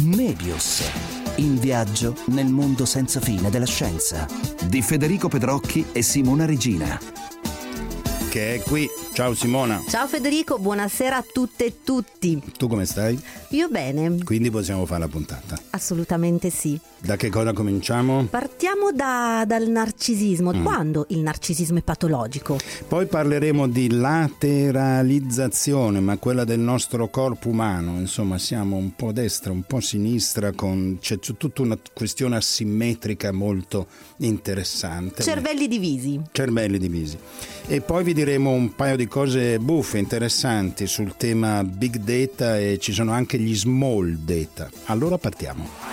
Mebius, in viaggio nel mondo senza fine della scienza, di Federico Pedrocchi e Simona Regina. Che è qui. Ciao Simona. Ciao Federico, buonasera a tutte e tutti. Tu come stai? Io bene. Quindi possiamo fare la puntata? Assolutamente sì. Da che cosa cominciamo? Partiamo dal narcisismo. Quando il narcisismo è patologico? Poi parleremo di lateralizzazione, ma quella del nostro corpo umano. Insomma, siamo un po' a destra, un po' a sinistra, c'è tutta una questione asimmetrica molto interessante. Cervelli divisi. E poi vi diremo un paio di cose buffe, interessanti sul tema big data, e ci sono anche gli small data. Allora partiamo.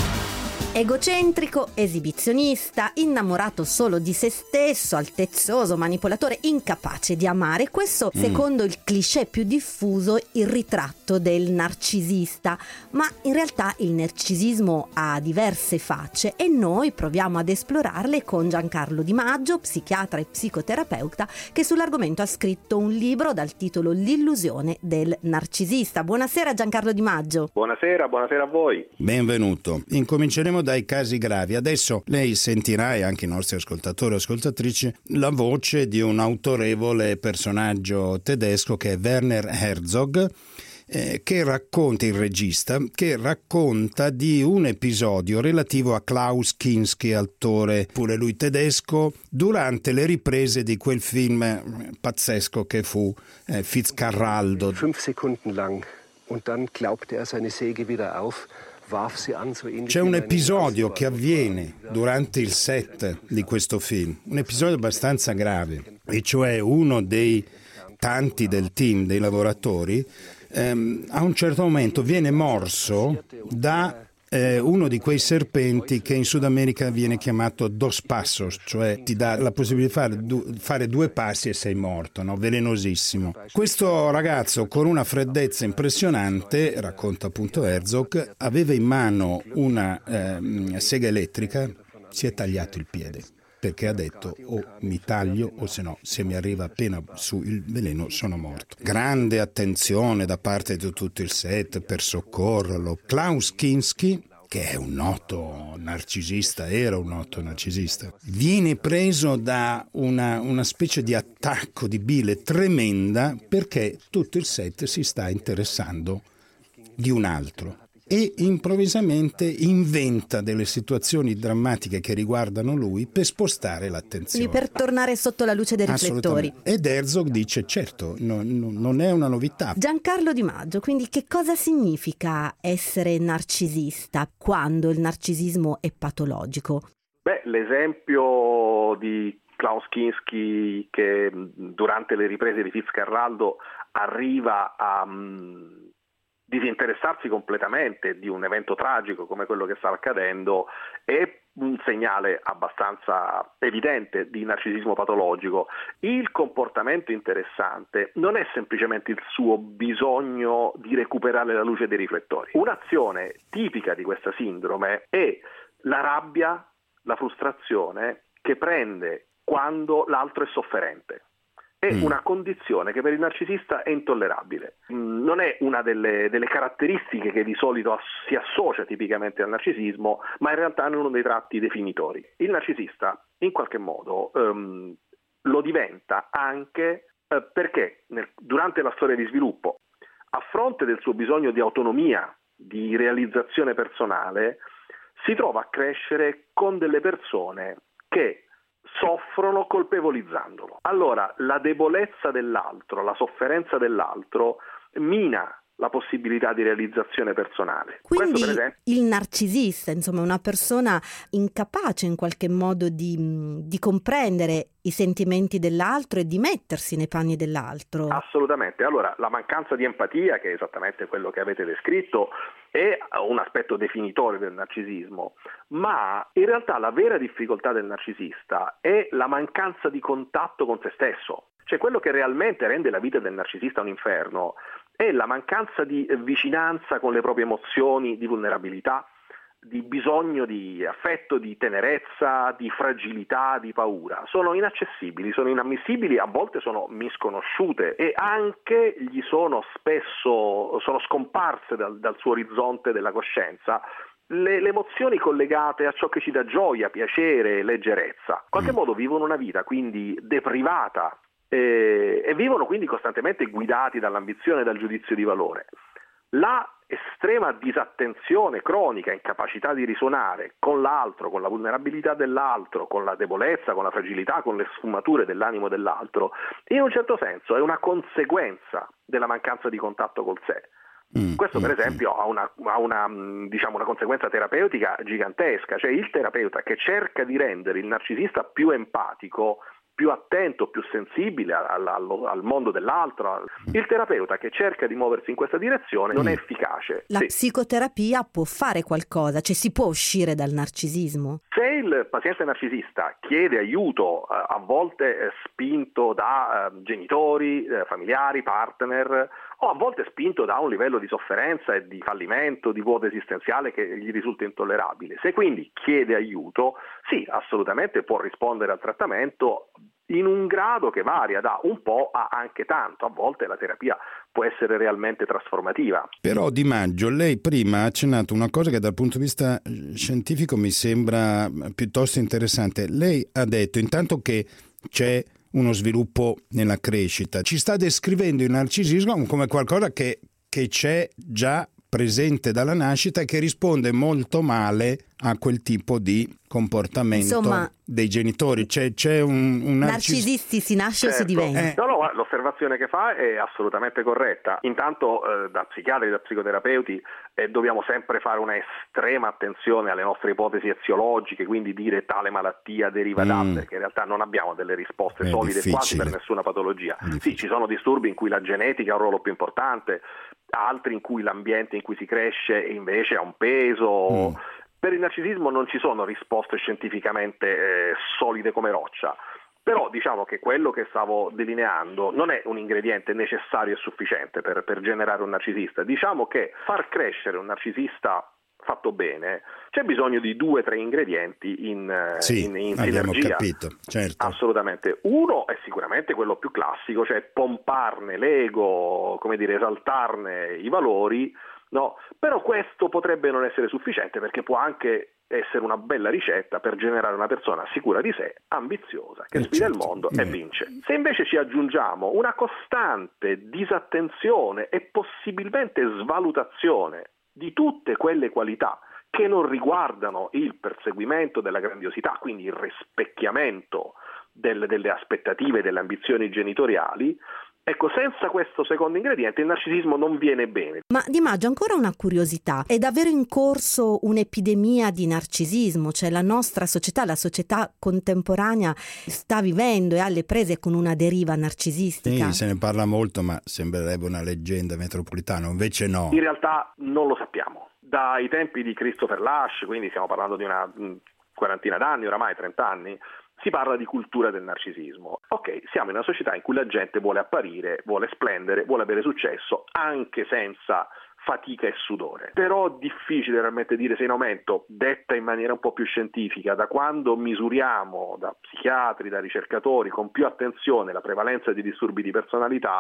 Egocentrico, esibizionista, innamorato solo di se stesso, altezzoso, manipolatore, incapace di amare. Questo, secondo il cliché più diffuso, il ritratto del narcisista. Ma in realtà il narcisismo ha diverse facce e noi proviamo ad esplorarle con Giancarlo Di Maggio, psichiatra e psicoterapeuta, che sull'argomento ha scritto un libro dal titolo L'illusione del narcisista. Buonasera Giancarlo Di Maggio. Buonasera a voi. Benvenuto. Incominceremo dai casi gravi. Adesso lei sentirà, e anche i nostri ascoltatori e ascoltatrici, la voce di un autorevole personaggio tedesco che è Werner Herzog, che racconta, il regista, che racconta di un episodio relativo a Klaus Kinski, attore pure lui tedesco, durante le riprese di quel film pazzesco che fu Fitzcarraldo. 5 Sekunden lang und dann klaubte seine Säge wieder auf. C'è un episodio che avviene durante il set di questo film, un episodio abbastanza grave, e cioè uno dei tanti del team, dei lavoratori, a un certo momento viene morso da uno di quei serpenti che in Sud America viene chiamato dos passos, cioè ti dà la possibilità di fare 2 passi e sei morto, no? Velenosissimo. Questo ragazzo, con una freddezza impressionante, racconta appunto Herzog, aveva in mano una sega elettrica, si è tagliato il piede, perché ha detto o mi taglio o se no, se mi arriva appena su il veleno sono morto. Grande attenzione da parte di tutto il set per soccorrerlo. Klaus Kinski, che è un noto narcisista, era un noto narcisista, viene preso da una specie di attacco di bile tremenda, perché tutto il set si sta interessando di un altro. E improvvisamente inventa delle situazioni drammatiche che riguardano lui per spostare l'attenzione. Per tornare sotto la luce dei riflettori. Ed Herzog dice certo, non è una novità. Giancarlo Di Maggio, quindi che cosa significa essere narcisista quando il narcisismo è patologico? L'esempio di Klaus Kinski, che durante le riprese di Fitzcarraldo arriva a disinteressarsi completamente di un evento tragico come quello che stava accadendo, è un segnale abbastanza evidente di narcisismo patologico. Il comportamento interessante non è semplicemente il suo bisogno di recuperare la luce dei riflettori. Un'azione tipica di questa sindrome è la rabbia, la frustrazione che prende quando l'altro è sofferente. È una condizione che per il narcisista è intollerabile. Non è una delle caratteristiche che di solito si associa tipicamente al narcisismo, ma in realtà è uno dei tratti definitori. Il narcisista in qualche modo lo diventa anche perché durante la storia di sviluppo, a fronte del suo bisogno di autonomia, di realizzazione personale, si trova a crescere con delle persone che soffrono colpevolizzandolo. Allora la debolezza dell'altro, la sofferenza dell'altro mina la possibilità di realizzazione personale. Quindi Questo, per esempio, il narcisista, insomma, è una persona incapace in qualche modo di comprendere i sentimenti dell'altro e di mettersi nei panni dell'altro. Assolutamente. Allora, la mancanza di empatia, che è esattamente quello che avete descritto, è un aspetto definitorio del narcisismo, ma in realtà la vera difficoltà del narcisista è la mancanza di contatto con se stesso. Cioè, quello che realmente rende la vita del narcisista un inferno è la mancanza di vicinanza con le proprie emozioni, di vulnerabilità, di bisogno di affetto, di tenerezza, di fragilità, di paura. Sono inaccessibili, sono inammissibili, a volte sono misconosciute e anche gli sono scomparse dal suo orizzonte della coscienza le emozioni collegate a ciò che ci dà gioia, piacere, leggerezza. In qualche modo vivono una vita quindi deprivata e vivono quindi costantemente guidati dall'ambizione e dal giudizio di valore. La estrema disattenzione cronica, incapacità di risuonare con l'altro, con la vulnerabilità dell'altro, con la debolezza, con la fragilità, con le sfumature dell'animo dell'altro, in un certo senso è una conseguenza della mancanza di contatto col sé. Questo per esempio ha una conseguenza terapeutica gigantesca, cioè il terapeuta che cerca di rendere il narcisista più empatico, più attento, più sensibile al mondo dell'altro. Il terapeuta che cerca di muoversi in questa direzione non è efficace. La psicoterapia può fare qualcosa, cioè si può uscire dal narcisismo? Se il paziente narcisista chiede aiuto, a volte spinto da genitori, familiari, partner, o a volte spinto da un livello di sofferenza e di fallimento, di vuoto esistenziale che gli risulta intollerabile. Se quindi chiede aiuto, sì, assolutamente può rispondere al trattamento in un grado che varia da un po' a anche tanto. A volte la terapia può essere realmente trasformativa. Però Di Maggio, lei prima ha accennato una cosa che dal punto di vista scientifico mi sembra piuttosto interessante. Lei ha detto intanto che c'è uno sviluppo nella crescita. Ci sta descrivendo il narcisismo come qualcosa che c'è già presente dalla nascita e che risponde molto male a quel tipo di comportamento dei genitori. C'è un narcisisti si nasce o si diventa. No, l'osservazione che fa è assolutamente corretta. Intanto da psichiatri e da psicoterapeuti dobbiamo sempre fare una estrema attenzione alle nostre ipotesi eziologiche, quindi dire tale malattia deriva da, perché in realtà non abbiamo delle risposte solide quasi per nessuna patologia. Sì, ci sono disturbi in cui la genetica ha un ruolo più importante, altri in cui l'ambiente in cui si cresce invece ha un peso. Per il narcisismo non ci sono risposte scientificamente solide come roccia, però diciamo che quello che stavo delineando non è un ingrediente necessario e sufficiente per generare un narcisista. Diciamo che far crescere un narcisista fatto bene c'è bisogno di 2 o 3 ingredienti in abbiamo sinergia. Capito, certo. Assolutamente. Uno è sicuramente quello più classico, cioè pomparne l'ego, esaltarne i valori. No, però questo potrebbe non essere sufficiente, perché può anche essere una bella ricetta per generare una persona sicura di sé, ambiziosa, che sfida il mondo e vince. Se invece ci aggiungiamo una costante disattenzione e possibilmente svalutazione di tutte quelle qualità che non riguardano il perseguimento della grandiosità, quindi il rispecchiamento delle aspettative, delle ambizioni genitoriali, ecco, senza questo secondo ingrediente il narcisismo non viene bene. Ma Di Maggio, ancora una curiosità. È davvero in corso un'epidemia di narcisismo? Cioè la nostra società, la società contemporanea sta vivendo e alle prese con una deriva narcisistica? Sì, se ne parla molto, ma sembrerebbe una leggenda metropolitana, invece no. In realtà non lo sappiamo. Dai tempi di Christopher Lasch, quindi stiamo parlando di una quarantina d'anni, oramai 30 anni, si parla di cultura del narcisismo. Ok, siamo in una società in cui la gente vuole apparire, vuole splendere, vuole avere successo, anche senza fatica e sudore. Però difficile realmente dire se è in aumento, detta in maniera un po' più scientifica, da quando misuriamo da psichiatri, da ricercatori, con più attenzione la prevalenza di disturbi di personalità,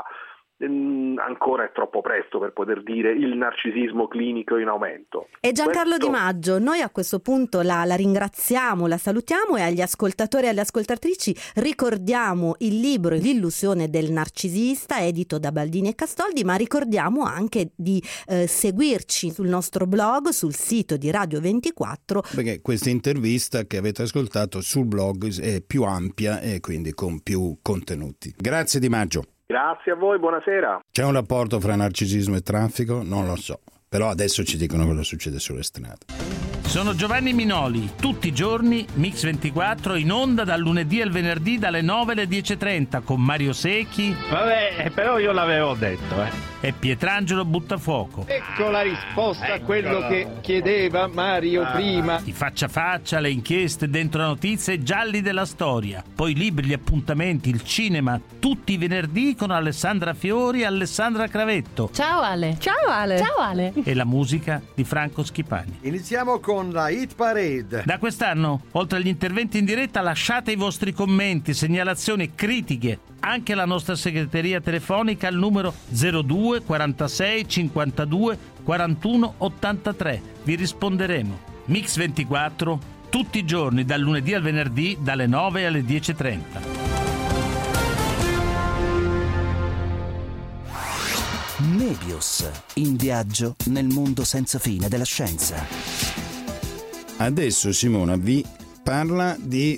ancora è troppo presto per poter dire il narcisismo clinico in aumento. E Giancarlo Di Maggio, noi a questo punto la ringraziamo, la salutiamo, e agli ascoltatori e alle ascoltatrici ricordiamo il libro L'illusione del narcisista, edito da Baldini e Castoldi, ma ricordiamo anche di seguirci sul nostro blog, sul sito di Radio 24, perché questa intervista che avete ascoltato sul blog è più ampia e quindi con più contenuti. Grazie Di Maggio. Grazie a voi, buonasera. C'è un rapporto fra narcisismo e traffico? Non lo so, però adesso ci dicono cosa succede sulle strade. Sono Giovanni Minoli, tutti i giorni Mix 24 in onda dal lunedì al venerdì dalle 9 alle 10:30 con Mario Secchi. Vabbè, però io l'avevo detto, è Pietrangelo Buttafuoco. Ecco la risposta a quello che chiedeva Mario prima. I faccia a faccia, le inchieste dentro la notizia e gialli della storia. Poi i libri, gli appuntamenti, il cinema, tutti i venerdì con Alessandra Fiori e Alessandra Cravetto. Ciao Ale. Ciao Ale. Ciao Ale. E la musica di Franco Schipani. Iniziamo con la Hit Parade. Da quest'anno, oltre agli interventi in diretta, lasciate i vostri commenti, segnalazioni, critiche, anche alla nostra segreteria telefonica al numero 02 46 52 41 83. Vi risponderemo. Mix 24, tutti i giorni, dal lunedì al venerdì, dalle 9 alle 10:30. Nebius, in viaggio nel mondo senza fine della scienza. Adesso Simona vi parla di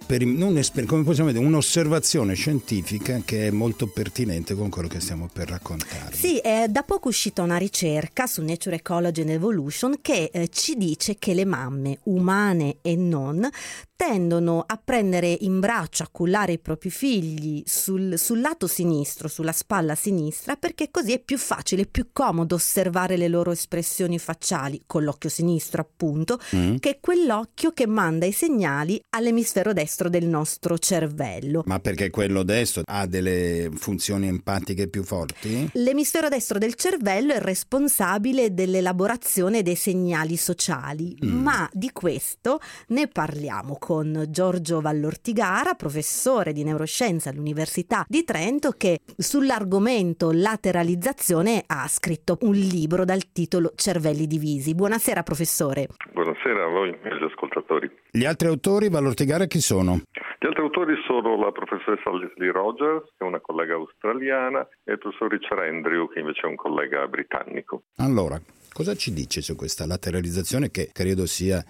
un'osservazione scientifica che è molto pertinente con quello che stiamo per raccontare. Sì, è da poco uscita una ricerca su Nature Ecology and Evolution che ci dice che le mamme, umane e non, tendono a prendere in braccio, a cullare i propri figli sul lato sinistro, sulla spalla sinistra, perché così è più facile, più comodo osservare le loro espressioni facciali, con l'occhio sinistro appunto, che è quell'occhio che manda i segnali all'emisfero destro del nostro cervello. Ma perché quello destro ha delle funzioni empatiche più forti? L'emisfero destro del cervello è responsabile dell'elaborazione dei segnali sociali, ma di questo ne parliamo con Giorgio Vallortigara, professore di neuroscienza all'Università di Trento, che sull'argomento lateralizzazione ha scritto un libro dal titolo Cervelli divisi. Buonasera professore. Buonasera a voi e agli ascoltatori. Gli altri autori, Vallortigara, chi sono? Gli altri autori sono la professoressa Leslie Rogers, che è una collega australiana, e il professor Richard Andrew, che invece è un collega britannico. Allora, cosa ci dice su questa lateralizzazione che credo sia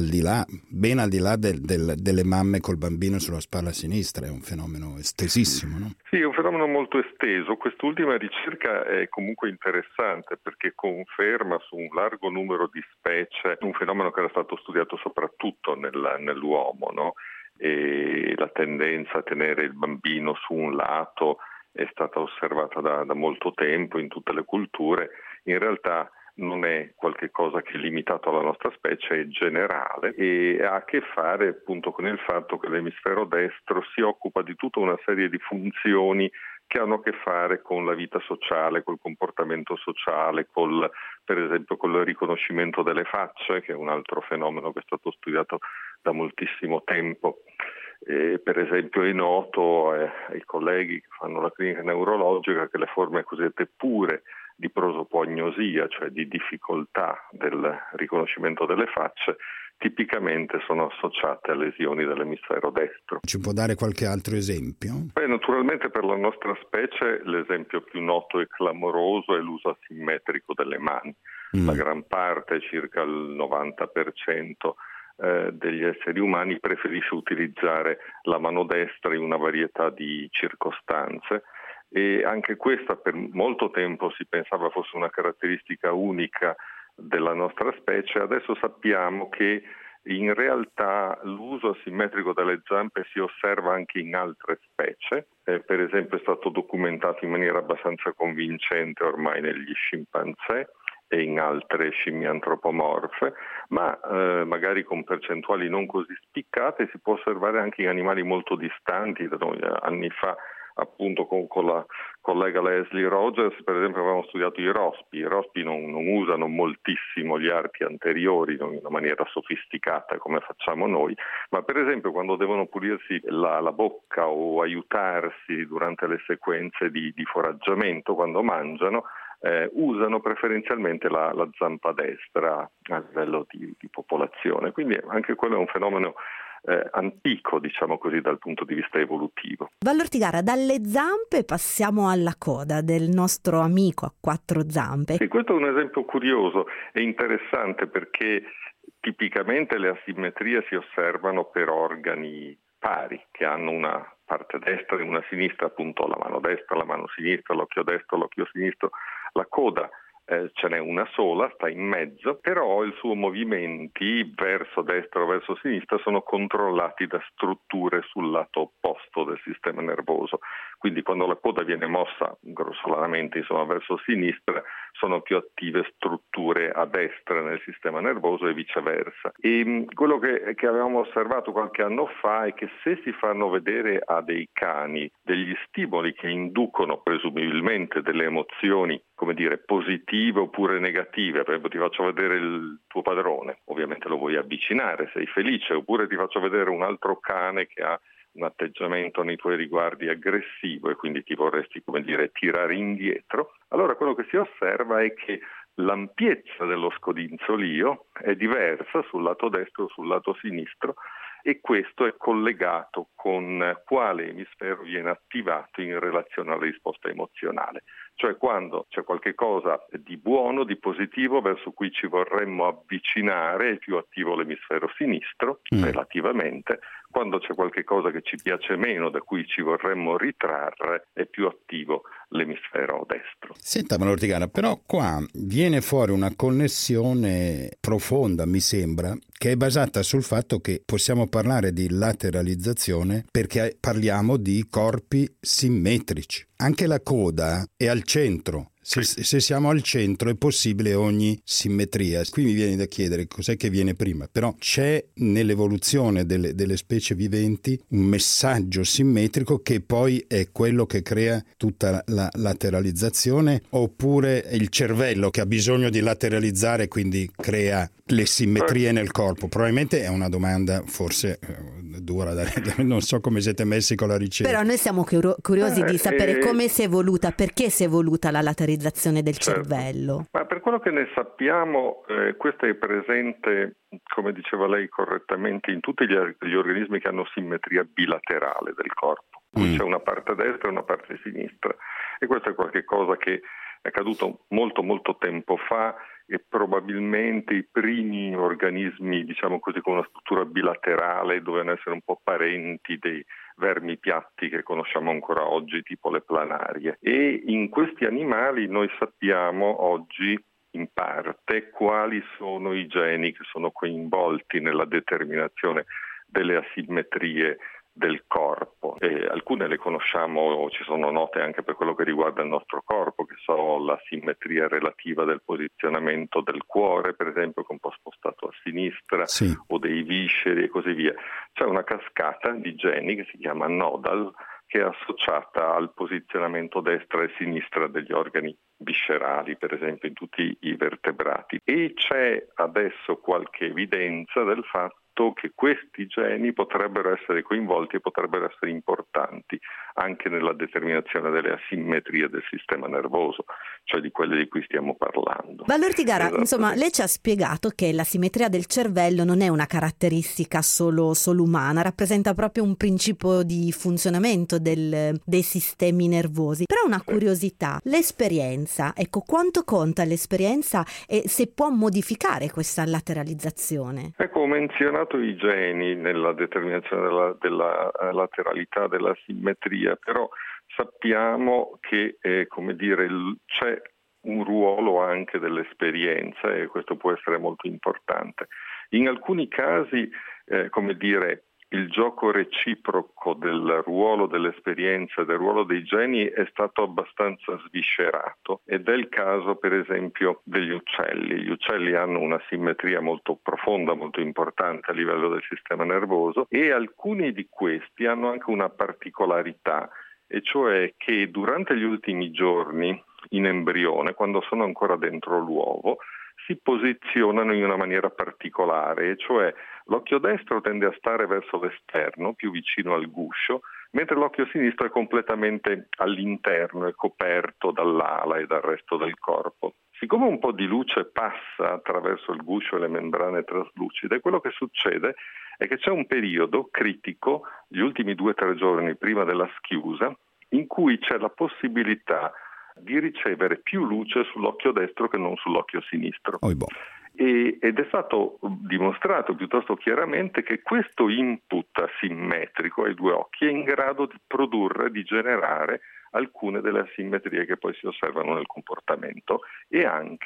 ben al di là delle mamme col bambino sulla spalla sinistra? È un fenomeno estesissimo, no? Sì, è un fenomeno molto esteso. Quest'ultima ricerca è comunque interessante perché conferma su un largo numero di specie un fenomeno che era stato studiato soprattutto nell'uomo, no? E la tendenza a tenere il bambino su un lato è stata osservata da molto tempo in tutte le culture. In realtà non è qualche cosa che è limitato alla nostra specie, è generale e ha a che fare appunto con il fatto che l'emisfero destro si occupa di tutta una serie di funzioni che hanno a che fare con la vita sociale, col comportamento sociale, per esempio col riconoscimento delle facce, che è un altro fenomeno che è stato studiato da moltissimo tempo. Per esempio è noto ai colleghi che fanno la clinica neurologica che le forme cosiddette pure di prosopagnosia, cioè di difficoltà del riconoscimento delle facce, tipicamente sono associate a lesioni dell'emisfero destro. Ci può dare qualche altro esempio? Naturalmente per la nostra specie l'esempio più noto e clamoroso è l'uso asimmetrico delle mani. La gran parte, circa il 90%, degli esseri umani preferisce utilizzare la mano destra in una varietà di circostanze. E anche questa per molto tempo si pensava fosse una caratteristica unica della nostra specie. Adesso sappiamo che in realtà l'uso asimmetrico delle zampe si osserva anche in altre specie. Per esempio è stato documentato in maniera abbastanza convincente ormai negli scimpanzé e in altre scimmie antropomorfe, ma magari con percentuali non così spiccate si può osservare anche in animali molto distanti da noi. Anni fa appunto con la collega Leslie Rogers per esempio avevamo studiato i rospi. I rospi non usano moltissimo gli arti anteriori in una maniera sofisticata come facciamo noi, ma per esempio quando devono pulirsi la bocca o aiutarsi durante le sequenze di foraggiamento, quando mangiano, usano preferenzialmente la zampa destra a livello di popolazione. Quindi anche quello è un fenomeno antico, diciamo così, dal punto di vista evolutivo. Vallortigara, dalle zampe passiamo alla coda del nostro amico a quattro zampe. Sì, questo è un esempio curioso e interessante perché tipicamente le asimmetrie si osservano per organi pari che hanno una parte destra e una sinistra, appunto la mano destra, la mano sinistra, l'occhio destro, l'occhio sinistro, la coda. Ce n'è una sola, sta in mezzo, però i suoi movimenti verso destra o verso sinistra sono controllati da strutture sul lato opposto del sistema nervoso. Quindi quando la coda viene mossa grossolanamente verso sinistra, sono più attive strutture a destra nel sistema nervoso e viceversa. E quello che avevamo osservato qualche anno fa è che se si fanno vedere a dei cani degli stimoli che inducono presumibilmente delle emozioni, come dire, positive oppure negative, per esempio ti faccio vedere il tuo padrone, ovviamente lo vuoi avvicinare, sei felice, oppure ti faccio vedere un altro cane che ha un atteggiamento nei tuoi riguardi aggressivo e quindi ti vorresti, come dire, tirare indietro, allora quello che si osserva è che l'ampiezza dello scodinzolio è diversa sul lato destro o sul lato sinistro, e questo è collegato con quale emisfero viene attivato in relazione alla risposta emozionale. Cioè quando c'è qualche cosa di buono, di positivo, verso cui ci vorremmo avvicinare, è più attivo l'emisfero sinistro, relativamente. Quando c'è qualche cosa che ci piace meno, da cui ci vorremmo ritrarre, è più attivo l'emisfero destro. Senta, Ortigara, però qua viene fuori una connessione profonda, mi sembra, che è basata sul fatto che possiamo parlare di lateralizzazione perché parliamo di corpi simmetrici. Anche la coda è al centro. Se siamo al centro è possibile ogni simmetria. Qui mi viene da chiedere cos'è che viene prima, però c'è nell'evoluzione delle specie viventi un messaggio simmetrico che poi è quello che crea tutta la lateralizzazione, oppure è il cervello che ha bisogno di lateralizzare, quindi crea le simmetrie nel corpo? Probabilmente è una domanda forse dura, non so come siete messi con la ricerca. Però noi siamo curiosi di sapere come si è evoluta, perché si è evoluta la lateralizzazione del cervello. Ma per quello che ne sappiamo, questa è presente, come diceva lei correttamente, in tutti gli organismi che hanno simmetria bilaterale del corpo. C'è una parte destra e una parte sinistra, e questo è qualcosa che è accaduto molto molto tempo fa, e probabilmente i primi organismi, diciamo così, con una struttura bilaterale dovevano essere un po' parenti dei vermi piatti che conosciamo ancora oggi, tipo le planarie. E in questi animali noi sappiamo oggi in parte quali sono i geni che sono coinvolti nella determinazione delle asimmetrie del corpo. E alcune le conosciamo, ci sono note anche per quello che riguarda il nostro corpo, che sono la simmetria relativa del posizionamento del cuore, per esempio, che è un po' spostato a sinistra, sì, o dei visceri e così via. C'è una cascata di geni che si chiama nodal, che è associata al posizionamento destra e sinistra degli organi viscerali, per esempio in tutti i vertebrati. E c'è adesso qualche evidenza del fatto che questi geni potrebbero essere coinvolti e potrebbero essere importanti anche nella determinazione delle asimmetrie del sistema nervoso, cioè di quelle di cui stiamo parlando. Ortigara, insomma, lei ci ha spiegato che la simmetria del cervello non è una caratteristica solo umana, rappresenta proprio un principio di funzionamento dei sistemi nervosi. Però una curiosità, l'esperienza, ecco, quanto conta l'esperienza e se può modificare questa lateralizzazione? Ecco, ho menzionato i geni nella determinazione della lateralità, della simmetria, però sappiamo che c'è un ruolo anche dell'esperienza, e questo può essere molto importante. In alcuni casi, il gioco reciproco del ruolo dell'esperienza e del ruolo dei geni è stato abbastanza sviscerato, ed è il caso per esempio degli uccelli. Gli uccelli hanno una simmetria molto profonda, molto importante a livello del sistema nervoso, e alcuni di questi hanno anche una particolarità, e cioè che durante gli ultimi giorni in embrione, quando sono ancora dentro l'uovo, si posizionano in una maniera particolare, e cioè l'occhio destro tende a stare verso l'esterno, più vicino al guscio, mentre l'occhio sinistro è completamente all'interno, è coperto dall'ala e dal resto del corpo. Siccome un po' di luce passa attraverso il guscio e le membrane traslucide, quello che succede è che c'è un periodo critico, gli ultimi 2-3 giorni prima della schiusa, in cui c'è la possibilità di ricevere più luce sull'occhio destro che non sull'occhio sinistro. Ed è stato dimostrato piuttosto chiaramente che questo input asimmetrico ai due occhi è in grado di produrre, di generare alcune delle asimmetrie che poi si osservano nel comportamento, e anche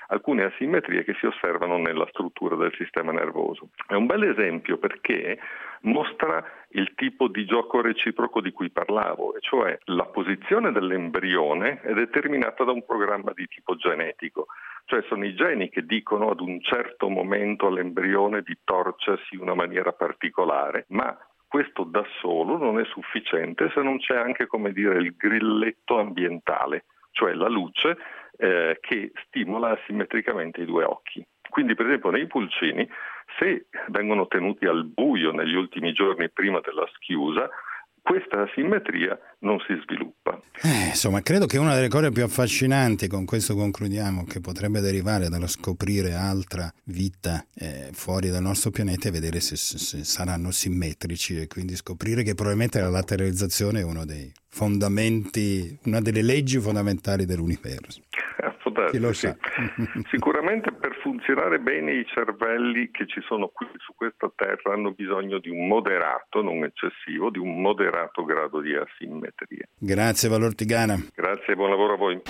alcune asimmetrie che si osservano nella struttura del sistema nervoso. È un bel esempio perché mostra il tipo di gioco reciproco di cui parlavo, e cioè la posizione dell'embrione è determinata da un programma di tipo genetico, cioè sono i geni che dicono ad un certo momento all'embrione di torcersi in una maniera particolare, ma questo da solo non è sufficiente se non c'è anche, come dire, il grilletto ambientale, cioè la luce che stimola asimmetricamente i due occhi. Quindi, per esempio, nei pulcini, se vengono tenuti al buio negli ultimi giorni prima della schiusa, questa asimmetria non si sviluppa. Insomma, credo che una delle cose più affascinanti, con questo concludiamo, che potrebbe derivare dallo scoprire altra vita fuori dal nostro pianeta, è vedere se saranno simmetrici, e quindi scoprire che probabilmente la lateralizzazione è uno dei fondamenti, una delle leggi fondamentali dell'universo. Chi lo sa? Sicuramente per funzionare bene i cervelli che ci sono qui su questa terra hanno bisogno di un moderato, non eccessivo, di un moderato grado di asimmetria. Grazie Valor Tigana. Grazie e buon lavoro a voi.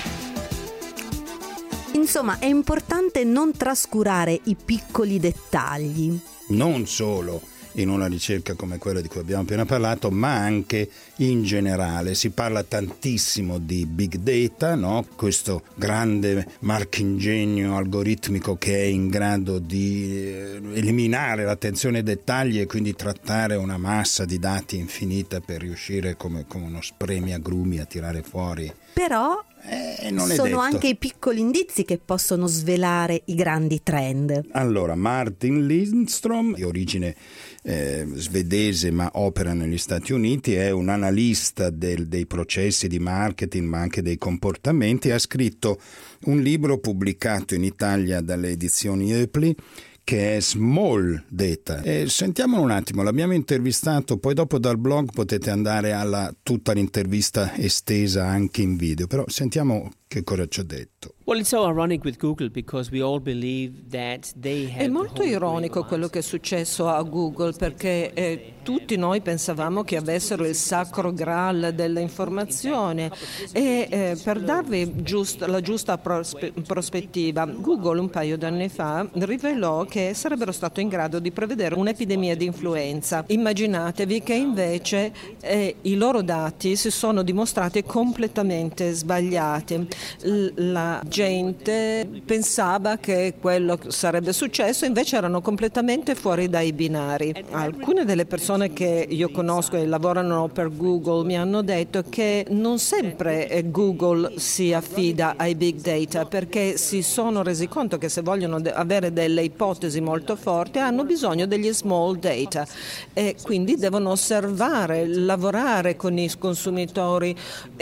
Insomma, è importante non trascurare i piccoli dettagli. Non solo in una ricerca come quella di cui abbiamo appena parlato, ma anche in generale. Si parla tantissimo di big data, no? Questo grande marchingegno algoritmico che è in grado di eliminare l'attenzione ai dettagli e quindi trattare una massa di dati infinita per riuscire come uno spremiagrumi a tirare fuori. Però non è sono detto. anche i piccoli indizi che possono svelare i grandi trend. Allora, Martin Lindström, di origine svedese ma opera negli Stati Uniti, è un analista dei processi di marketing ma anche dei comportamenti. Ha scritto un libro pubblicato in Italia dalle edizioni Eupli che è Small Data. Sentiamolo un attimo, l'abbiamo intervistato, poi dopo dal blog potete andare alla tutta l'intervista estesa anche in video, però sentiamo che cosa ci ha detto. È molto ironico quello che è successo a Google, perché tutti noi pensavamo che avessero il sacro graal dell'informazione e per darvi la giusta prospettiva, Google un paio d'anni fa rivelò che sarebbero stato in grado di prevedere un'epidemia di influenza. Immaginatevi che invece i loro dati si sono dimostrati completamente sbagliati. La gente pensava che quello sarebbe successo, invece erano completamente fuori dai binari. Alcune delle persone che io conosco e lavorano per Google mi hanno detto che non sempre Google si affida ai big data, perché si sono resi conto che se vogliono avere delle ipotesi molto forti hanno bisogno degli small data e quindi devono osservare, lavorare con i consumatori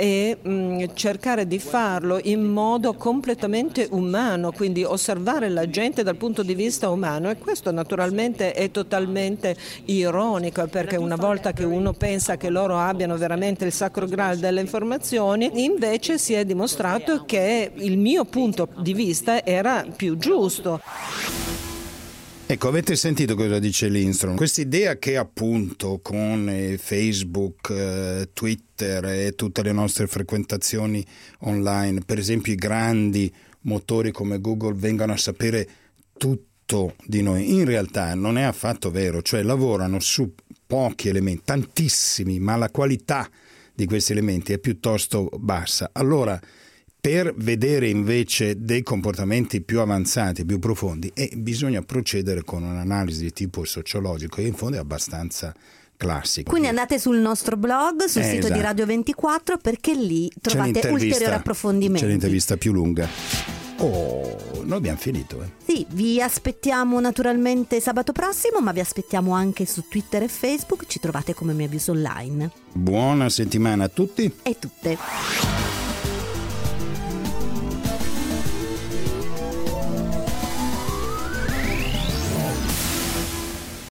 e cercare di farlo in modo completamente umano, quindi osservare la gente dal punto di vista umano, e questo naturalmente è totalmente ironico, perché una volta che uno pensa che loro abbiano veramente il sacro graal delle informazioni, invece si è dimostrato che il mio punto di vista era più giusto. Ecco, avete sentito cosa dice Lindström? Quest'idea che appunto con Facebook, Twitter e tutte le nostre frequentazioni online, per esempio i grandi motori come Google vengano a sapere tutto di noi, in realtà non è affatto vero, cioè lavorano su pochi elementi, tantissimi, ma la qualità di questi elementi è piuttosto bassa. Allora, per vedere invece dei comportamenti più avanzati, più profondi, bisogna procedere con un'analisi di tipo sociologico, che in fondo è abbastanza classico. Quindi andate sul nostro blog, sul sito di Radio 24, perché lì trovate ulteriori approfondimenti. C'è l'intervista più lunga. Noi abbiamo finito. Sì, vi aspettiamo naturalmente sabato prossimo, ma vi aspettiamo anche su Twitter e Facebook, ci trovate come Mia Views Online. Buona settimana a tutti e tutte.